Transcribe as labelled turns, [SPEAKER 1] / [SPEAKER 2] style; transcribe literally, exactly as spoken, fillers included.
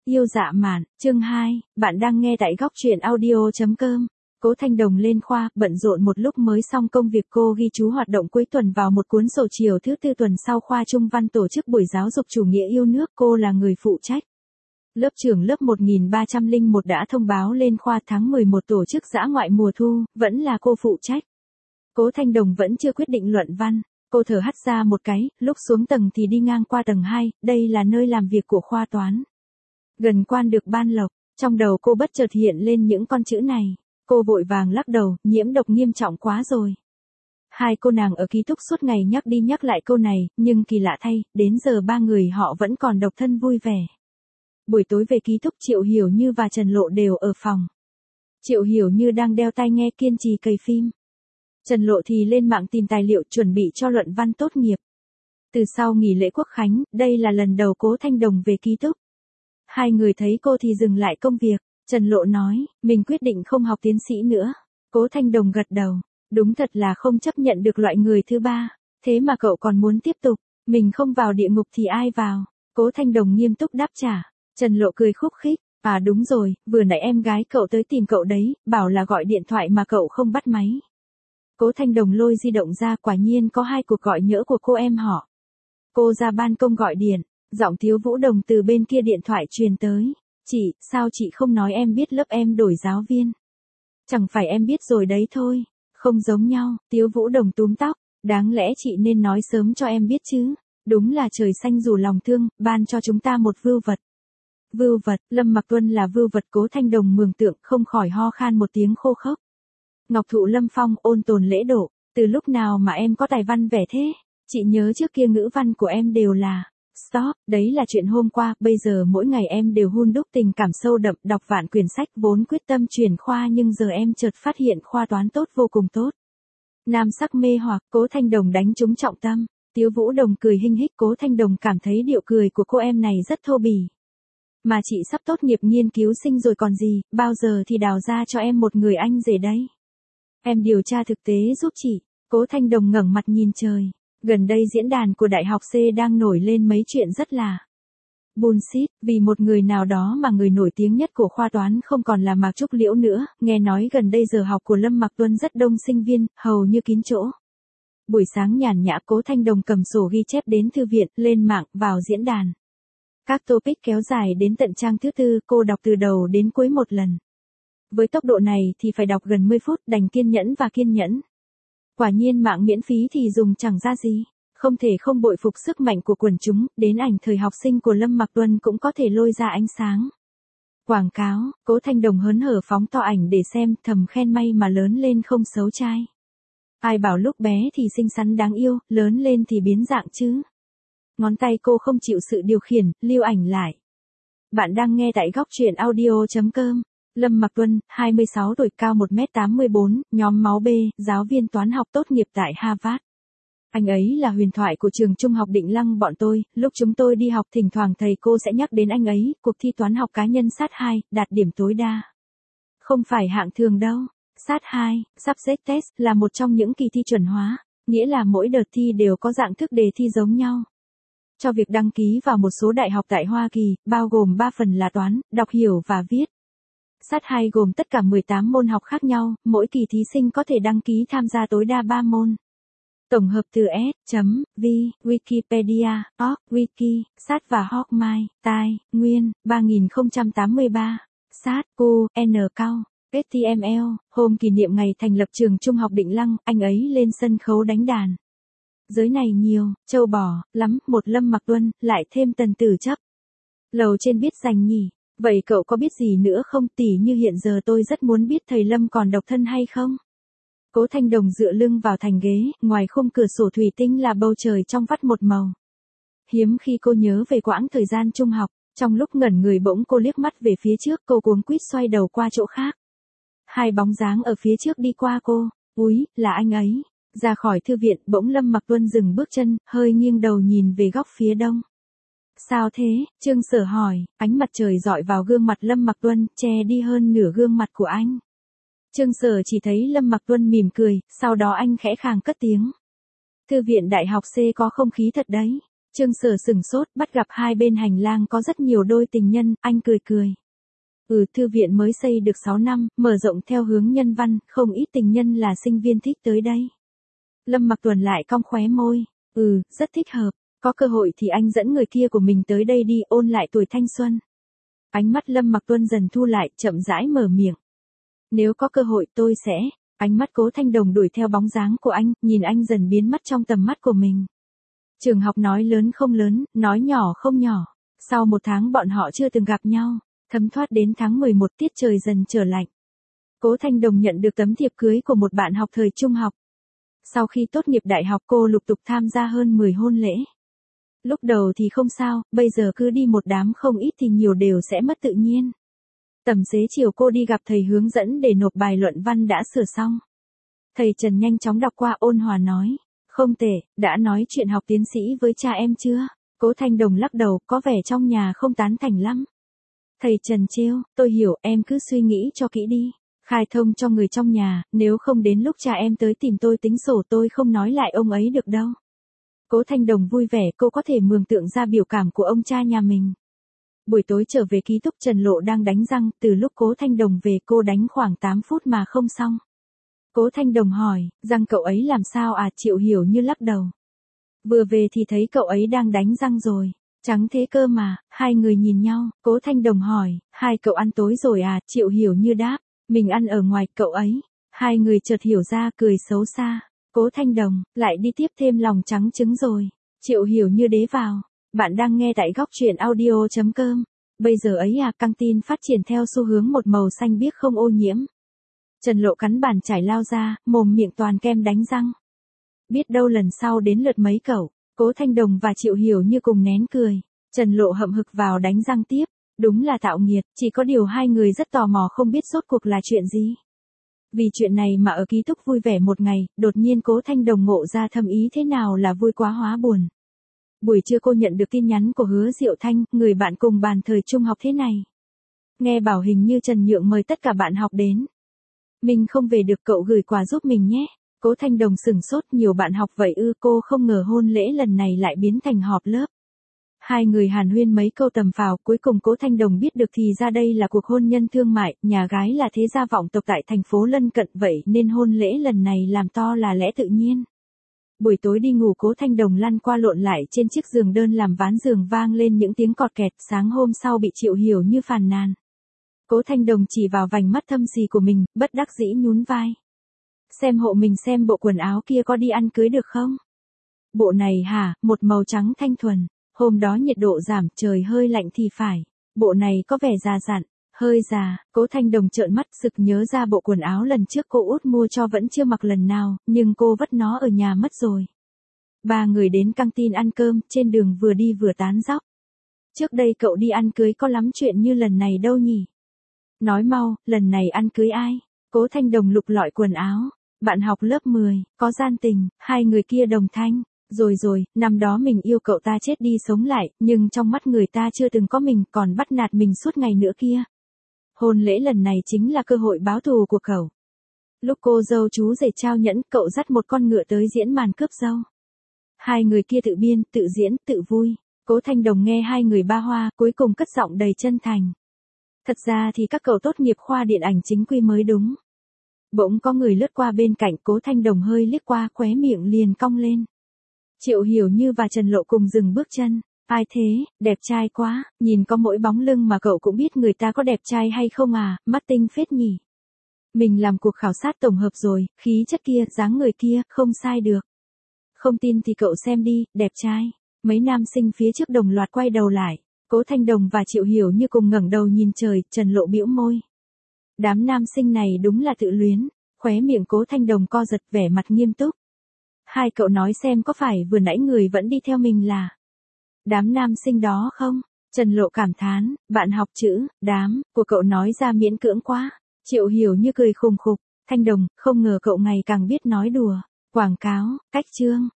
[SPEAKER 1] Yêu dạ mạn, chương hai, bạn đang nghe tại góc truyện audio.com. Cố Thanh Đồng lên khoa, bận rộn một lúc mới xong công việc. Cô ghi chú hoạt động cuối tuần vào một cuốn sổ chiều thứ tư tuần sau khoa Trung văn tổ chức buổi giáo dục chủ nghĩa yêu nước. Cô là người phụ trách. Lớp trưởng lớp một nghìn ba trăm lẻ một đã thông báo lên khoa tháng mười một tổ chức dã ngoại mùa thu, vẫn là cô phụ trách. Cố Thanh Đồng vẫn chưa quyết định luận văn. Cô thở hắt ra một cái, lúc xuống tầng thì đi ngang qua tầng hai, đây là nơi làm việc của khoa toán. Gần quan được ban lộc, trong đầu cô bất chợt hiện lên những con chữ này. Cô vội vàng lắc đầu, nhiễm độc nghiêm trọng quá rồi. Hai cô nàng ở ký túc suốt ngày nhắc đi nhắc lại câu này, nhưng kỳ lạ thay, đến giờ ba người họ vẫn còn độc thân vui vẻ. Buổi tối về ký túc, Triệu Hiểu Như và Trần Lộ đều ở phòng. Triệu Hiểu Như đang đeo tai nghe kiên trì cày phim. Trần Lộ thì lên mạng tìm tài liệu chuẩn bị cho luận văn tốt nghiệp. Từ sau nghỉ lễ Quốc khánh, đây là lần đầu Cố Thanh Đồng về ký túc. Hai người thấy cô thì dừng lại công việc. Trần Lộ nói, mình quyết định không học tiến sĩ nữa. Cố Thanh Đồng gật đầu. Đúng thật là không chấp nhận được loại người thứ ba. Thế mà cậu còn muốn tiếp tục. Mình không vào địa ngục thì ai vào? Cố Thanh Đồng nghiêm túc đáp trả. Trần Lộ cười khúc khích. À đúng rồi, vừa nãy em gái cậu tới tìm cậu đấy, bảo là gọi điện thoại mà cậu không bắt máy. Cố Thanh Đồng lôi di động ra, quả nhiên có hai cuộc gọi nhỡ của cô em họ. Cô ra ban công gọi điện, giọng Thiếu Vũ Đồng từ bên kia điện thoại truyền tới. Chị, sao chị không nói em biết lớp em đổi giáo viên? Chẳng phải em biết rồi đấy thôi. Không giống nhau, Thiếu Vũ Đồng túm tóc. Đáng lẽ chị nên nói sớm cho em biết chứ. Đúng là trời xanh dù lòng thương, ban cho chúng ta một vưu vật. Vưu vật, Lâm Mặc Tuân là vưu vật. Cố Thanh Đồng mường tượng không khỏi ho khan một tiếng khô khốc. Ngọc thụ lâm phong, ôn tồn lễ độ. Từ lúc nào mà em có tài văn vẻ thế? Chị nhớ trước kia ngữ văn của em đều là stop, đấy là chuyện hôm qua, bây giờ mỗi ngày em đều hun đúc tình cảm sâu đậm, đọc vạn quyển sách vốn quyết tâm chuyển khoa, nhưng giờ em chợt phát hiện khoa toán tốt vô cùng tốt. Nam sắc mê hoặc, Cố Thanh Đồng đánh trúng trọng tâm. Tiếu Vũ Đồng cười hinh hích. Cố Thanh Đồng cảm thấy điệu cười của cô em này rất thô bỉ. Mà chị sắp tốt nghiệp nghiên cứu sinh rồi còn gì, bao giờ thì đào ra cho em một người anh rể đấy. Em điều tra thực tế giúp chị. Cố Thanh Đồng ngẩng mặt nhìn trời. Gần đây diễn đàn của Đại học C đang nổi lên mấy chuyện rất là bullshit, vì một người nào đó mà người nổi tiếng nhất của khoa toán không còn là Mạc Trúc Liễu nữa. Nghe nói gần đây giờ học của Lâm Mặc Tuân rất đông sinh viên, hầu như kín chỗ. Buổi sáng nhàn nhã, Cố Thanh Đồng cầm sổ ghi chép đến thư viện, lên mạng, vào diễn đàn. Các topic kéo dài đến tận trang thứ tư, cô đọc từ đầu đến cuối một lần. Với tốc độ này thì phải đọc gần mười phút, đành kiên nhẫn và kiên nhẫn. Quả nhiên mạng miễn phí thì dùng chẳng ra gì. Không thể không bội phục sức mạnh của quần chúng, đến ảnh thời học sinh của Lâm Mặc Tuân cũng có thể lôi ra ánh sáng. Quảng cáo, Cố Thanh Đồng hớn hở phóng to ảnh để xem, thầm khen may mà lớn lên không xấu trai. Ai bảo lúc bé thì xinh xắn đáng yêu, lớn lên thì biến dạng chứ. Ngón tay cô không chịu sự điều khiển, lưu ảnh lại. Bạn đang nghe tại góc truyện audio.com. Lâm Mặc Tuân, hai mươi sáu tuổi, cao một mét tám mươi bốn, nhóm máu B, giáo viên toán học tốt nghiệp tại Harvard. Anh ấy là huyền thoại của trường trung học Định Lăng bọn tôi, lúc chúng tôi đi học thỉnh thoảng thầy cô sẽ nhắc đến anh ấy. Cuộc thi toán học cá nhân sát hai, đạt điểm tối đa. Không phải hạng thường đâu. Sát hai, subject test, là một trong những kỳ thi chuẩn hóa, nghĩa là mỗi đợt thi đều có dạng thức đề thi giống nhau. Cho việc đăng ký vào một số đại học tại Hoa Kỳ, bao gồm ba phần là toán, đọc hiểu và viết. Sát hai gồm tất cả mười tám môn học khác nhau, mỗi kỳ thí sinh có thể đăng ký tham gia tối đa ba môn. Tổng hợp từ S, V, Wikipedia, org, Wiki, Sát và Hawkmai, Tai, Nguyên, ba nghìn không trăm tám mươi ba, Sát, Q, N, Cao, hát tê em lờ, hôm kỷ niệm ngày thành lập trường Trung học Định Lăng, anh ấy lên sân khấu đánh đàn. Giới này nhiều, châu bò, lắm, một Lâm Mặc Tuân, lại thêm Tần Tử Chấp. Lầu trên biết dành nhỉ. Vậy cậu có biết gì nữa không? Tỉ như hiện giờ tôi rất muốn biết thầy Lâm còn độc thân hay không? Cố Thanh Đồng dựa lưng vào thành ghế, ngoài khung cửa sổ thủy tinh là bầu trời trong vắt một màu. Hiếm khi cô nhớ về quãng thời gian trung học, trong lúc ngẩn người bỗng cô liếc mắt về phía trước, cô cuống quýt xoay đầu qua chỗ khác. Hai bóng dáng ở phía trước đi qua cô, úi, là anh ấy. Ra khỏi thư viện, bỗng Lâm Mặc Tuân dừng bước chân, hơi nghiêng đầu nhìn về góc phía đông. Sao thế? Trương Sở hỏi, ánh mặt trời dọi vào gương mặt Lâm Mặc Tuân, che đi hơn nửa gương mặt của anh. Trương Sở chỉ thấy Lâm Mặc Tuân mỉm cười, sau đó anh khẽ khàng cất tiếng. Thư viện Đại học C có không khí thật đấy. Trương Sở sửng sốt, bắt gặp hai bên hành lang có rất nhiều đôi tình nhân, anh cười cười. Ừ, thư viện mới xây được sáu năm, mở rộng theo hướng nhân văn, không ít tình nhân là sinh viên thích tới đây. Lâm Mặc Tuần lại cong khóe môi. Ừ, rất thích hợp. Có cơ hội thì anh dẫn người kia của mình tới đây đi, ôn lại tuổi thanh xuân. Ánh mắt Lâm Mặc Tuân dần thu lại, chậm rãi mở miệng. Nếu có cơ hội tôi sẽ. Ánh mắt Cố Thanh Đồng đuổi theo bóng dáng của anh, nhìn anh dần biến mất trong tầm mắt của mình. Trường học nói lớn không lớn, nói nhỏ không nhỏ. Sau một tháng bọn họ chưa từng gặp nhau, thấm thoát đến tháng mười một, tiết trời dần trở lạnh. Cố Thanh Đồng nhận được tấm thiệp cưới của một bạn học thời trung học. Sau khi tốt nghiệp đại học cô lục tục tham gia hơn mười hôn lễ. Lúc đầu thì không sao, bây giờ cứ đi một đám không ít thì nhiều đều sẽ mất tự nhiên. Tầm xế chiều cô đi gặp thầy hướng dẫn để nộp bài luận văn đã sửa xong. Thầy Trần nhanh chóng đọc qua ôn hòa nói. Không tệ, đã nói chuyện học tiến sĩ với cha em chưa? Cố Thanh Đồng lắc đầu, có vẻ trong nhà không tán thành lắm. Thầy Trần trêu, tôi hiểu, em cứ suy nghĩ cho kỹ đi. Khai thông cho người trong nhà, nếu không đến lúc cha em tới tìm tôi tính sổ tôi không nói lại ông ấy được đâu. Cố Thanh Đồng vui vẻ, cô có thể mường tượng ra biểu cảm của ông cha nhà mình. Buổi tối trở về ký túc Trần Lộ đang đánh răng, từ lúc Cố Thanh Đồng về cô đánh khoảng tám phút mà không xong. Cố Thanh Đồng hỏi, răng cậu ấy làm sao à? Triệu Hiểu Như lắc đầu. Vừa về thì thấy cậu ấy đang đánh răng rồi. Trắng thế cơ mà. Hai người nhìn nhau, Cố Thanh Đồng hỏi, hai cậu ăn tối rồi à? Triệu Hiểu Như đáp, mình ăn ở ngoài, cậu ấy. Hai người chợt hiểu ra, cười xấu xa. Cố Thanh Đồng, lại đi tiếp thêm lòng trắng trứng rồi. Triệu Hiểu Như đế vào. Bạn đang nghe tại góc truyện audio chấm com. Bây giờ ấy à, căng tin phát triển theo xu hướng một màu xanh biếc không ô nhiễm. Trần Lộ cắn bàn chải lao ra, mồm miệng toàn kem đánh răng. Biết đâu lần sau đến lượt mấy cậu. Cố Thanh Đồng và Triệu Hiểu Như cùng nén cười. Trần Lộ hậm hực vào đánh răng tiếp. Đúng là tạo nghiệt, chỉ có điều hai người rất tò mò không biết rốt cuộc là chuyện gì. Vì chuyện này mà ở ký túc vui vẻ một ngày, đột nhiên Cố Thanh Đồng ngộ ra thâm ý thế nào là vui quá hóa buồn. Buổi trưa cô nhận được tin nhắn của Hứa Diệu Thanh, người bạn cùng bàn thời trung học thế này. Nghe bảo hình như Trần Nhượng mời tất cả bạn học đến. Mình không về được, cậu gửi quà giúp mình nhé. Cố Thanh Đồng sửng sốt, nhiều bạn học vậy ư? Cô không ngờ hôn lễ lần này lại biến thành họp lớp. Hai người hàn huyên mấy câu tầm phào, cuối cùng Cố Thanh Đồng biết được thì ra đây là cuộc hôn nhân thương mại, nhà gái là thế gia vọng tộc tại thành phố lân cận, vậy nên hôn lễ lần này làm to là lẽ tự nhiên. Buổi tối đi ngủ Cố Thanh Đồng lăn qua lộn lại trên chiếc giường đơn làm ván giường vang lên những tiếng cọt kẹt, sáng hôm sau bị Triệu Hiểu Như phàn nàn. Cố Thanh Đồng chỉ vào vành mắt thâm xì của mình, bất đắc dĩ nhún vai. Xem hộ mình xem bộ quần áo kia có đi ăn cưới được không? Bộ này hả, một màu trắng thanh thuần. Hôm đó nhiệt độ giảm, trời hơi lạnh thì phải. Bộ này có vẻ già dặn, hơi già. Cố Thanh Đồng trợn mắt sực nhớ ra bộ quần áo lần trước cô út mua cho vẫn chưa mặc lần nào, nhưng cô vất nó ở nhà mất rồi. Ba người đến căng tin ăn cơm, trên đường vừa đi vừa tán dóc. Trước đây cậu đi ăn cưới có lắm chuyện như lần này đâu nhỉ? Nói mau, lần này ăn cưới ai? Cố Thanh Đồng lục lọi quần áo. Bạn học lớp mười, có gian tình, hai người kia đồng thanh. Rồi rồi, năm đó mình yêu cậu ta chết đi sống lại, nhưng trong mắt người ta chưa từng có mình, còn bắt nạt mình suốt ngày nữa kia. Hôn lễ lần này chính là cơ hội báo thù của cậu. Lúc cô dâu chú rể trao nhẫn, cậu dắt một con ngựa tới diễn màn cướp dâu. Hai người kia tự biên, tự diễn, tự vui. Cố Thanh Đồng nghe hai người ba hoa, cuối cùng cất giọng đầy chân thành. Thật ra thì các cậu tốt nghiệp khoa điện ảnh chính quy mới đúng. Bỗng có người lướt qua bên cạnh, Cố Thanh Đồng hơi liếc qua, khóe miệng liền cong lên. Triệu Hiểu Như và Trần Lộ cùng dừng bước chân. Ai thế, đẹp trai quá, nhìn có mỗi bóng lưng mà cậu cũng biết người ta có đẹp trai hay không à, mắt tinh phết nhỉ. Mình làm cuộc khảo sát tổng hợp rồi, khí chất kia, dáng người kia, không sai được. Không tin thì cậu xem đi, đẹp trai. Mấy nam sinh phía trước đồng loạt quay đầu lại. Cố Thanh Đồng và Triệu Hiểu Như cùng ngẩng đầu nhìn trời, Trần Lộ bĩu môi. Đám nam sinh này đúng là tự luyến. Khóe miệng Cố Thanh Đồng co giật, vẻ mặt nghiêm túc. Hai cậu nói xem có phải vừa nãy người vẫn đi theo mình là đám nam sinh đó không? Trần Lộ cảm thán, bạn học chữ, đám, của cậu nói ra miễn cưỡng quá. Triệu Hiểu Như cười khùng khục, Thanh Đồng, không ngờ cậu ngày càng biết nói đùa. Quảng cáo, cách chương.